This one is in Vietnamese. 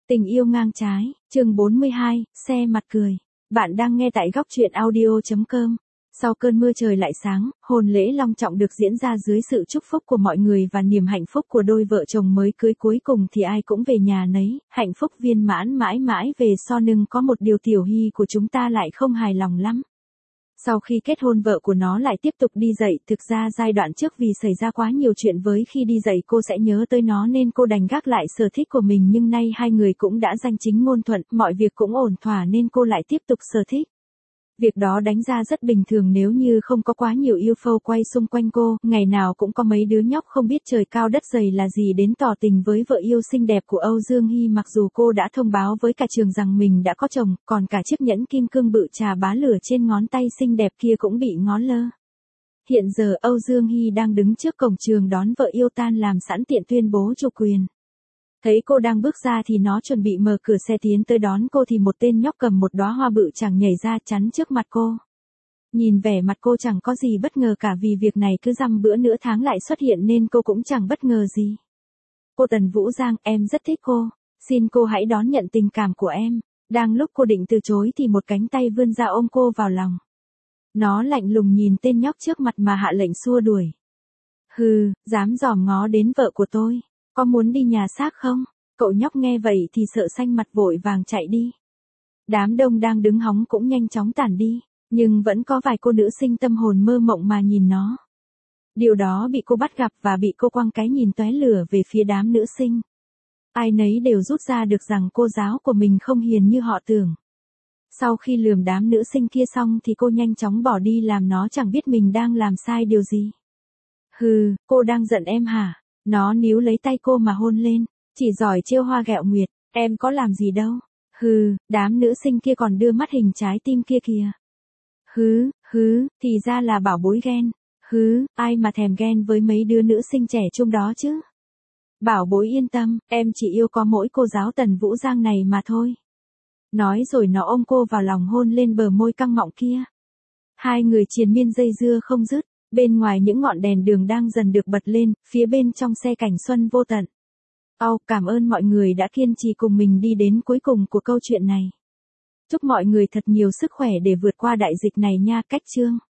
Tình yêu ngang trái, chương 42, xe mặt cười. Bạn đang nghe tại góc truyện audio.com. Sau cơn mưa trời lại sáng, hôn lễ long trọng được diễn ra dưới sự chúc phúc của mọi người và niềm hạnh phúc của đôi vợ chồng mới cưới, cuối cùng thì ai cũng về nhà nấy, hạnh phúc viên mãn mãi mãi về so. Nhưng có một điều Tiểu Hy của chúng ta lại không hài lòng lắm. Sau khi kết hôn vợ của nó lại tiếp tục đi dạy, thực ra giai đoạn trước vì xảy ra quá nhiều chuyện với khi đi dạy cô sẽ nhớ tới nó nên cô đành gác lại sở thích của mình, nhưng nay hai người cũng đã danh chính ngôn thuận, mọi việc cũng ổn thỏa nên cô lại tiếp tục sở thích. Việc đó đánh ra rất bình thường nếu như không có quá nhiều yêu phâu quay xung quanh cô, ngày nào cũng có mấy đứa nhóc không biết trời cao đất dày là gì đến tỏ tình với vợ yêu xinh đẹp của Âu Dương Hy, mặc dù cô đã thông báo với cả trường rằng mình đã có chồng, còn cả chiếc nhẫn kim cương bự chà bá lửa trên ngón tay xinh đẹp kia cũng bị ngó lơ. Hiện giờ Âu Dương Hy đang đứng trước cổng trường đón vợ yêu tan làm sẵn tiện tuyên bố chủ quyền. Thấy cô đang bước ra thì nó chuẩn bị mở cửa xe tiến tới đón cô thì một tên nhóc cầm một đóa hoa bự chẳng nhảy ra chắn trước mặt cô. Nhìn vẻ mặt cô chẳng có gì bất ngờ cả, vì việc này cứ dăm bữa nửa tháng lại xuất hiện nên cô cũng chẳng bất ngờ gì. Cô Tần Vũ Giang, em rất thích cô, xin cô hãy đón nhận tình cảm của em. Đang lúc cô định từ chối thì một cánh tay vươn ra ôm cô vào lòng. Nó lạnh lùng nhìn tên nhóc trước mặt mà hạ lệnh xua đuổi. Hừ, dám dòm ngó đến vợ của tôi. Có muốn đi nhà xác không? Cậu nhóc nghe vậy thì sợ xanh mặt vội vàng chạy đi. Đám đông đang đứng hóng cũng nhanh chóng tản đi, nhưng vẫn có vài cô nữ sinh tâm hồn mơ mộng mà nhìn nó. Điều đó bị cô bắt gặp và bị cô quăng cái nhìn tóe lửa về phía đám nữ sinh. Ai nấy đều rút ra được rằng cô giáo của mình không hiền như họ tưởng. Sau khi lườm đám nữ sinh kia xong thì cô nhanh chóng bỏ đi làm nó chẳng biết mình đang làm sai điều gì. Hừ, cô đang giận em hả? Nó níu lấy tay cô mà hôn lên, chỉ giỏi trêu hoa ghẹo nguyệt, em có làm gì đâu. Hừ, đám nữ sinh kia còn đưa mắt hình trái tim kia kìa. Hứ, thì ra là bảo bối ghen. Hứ, ai mà thèm ghen với mấy đứa nữ sinh trẻ trung đó chứ. Bảo bối yên tâm, em chỉ yêu có mỗi cô giáo Tần Vũ Giang này mà thôi. Nói rồi nó ôm cô vào lòng hôn lên bờ môi căng mọng kia. Hai người triền miên dây dưa không dứt. Bên ngoài những ngọn đèn đường đang dần được bật lên, phía bên trong xe cảnh xuân vô tận. Cảm ơn mọi người đã kiên trì cùng mình đi đến cuối cùng của câu chuyện này. Chúc mọi người thật nhiều sức khỏe để vượt qua đại dịch này nha. Cách chương.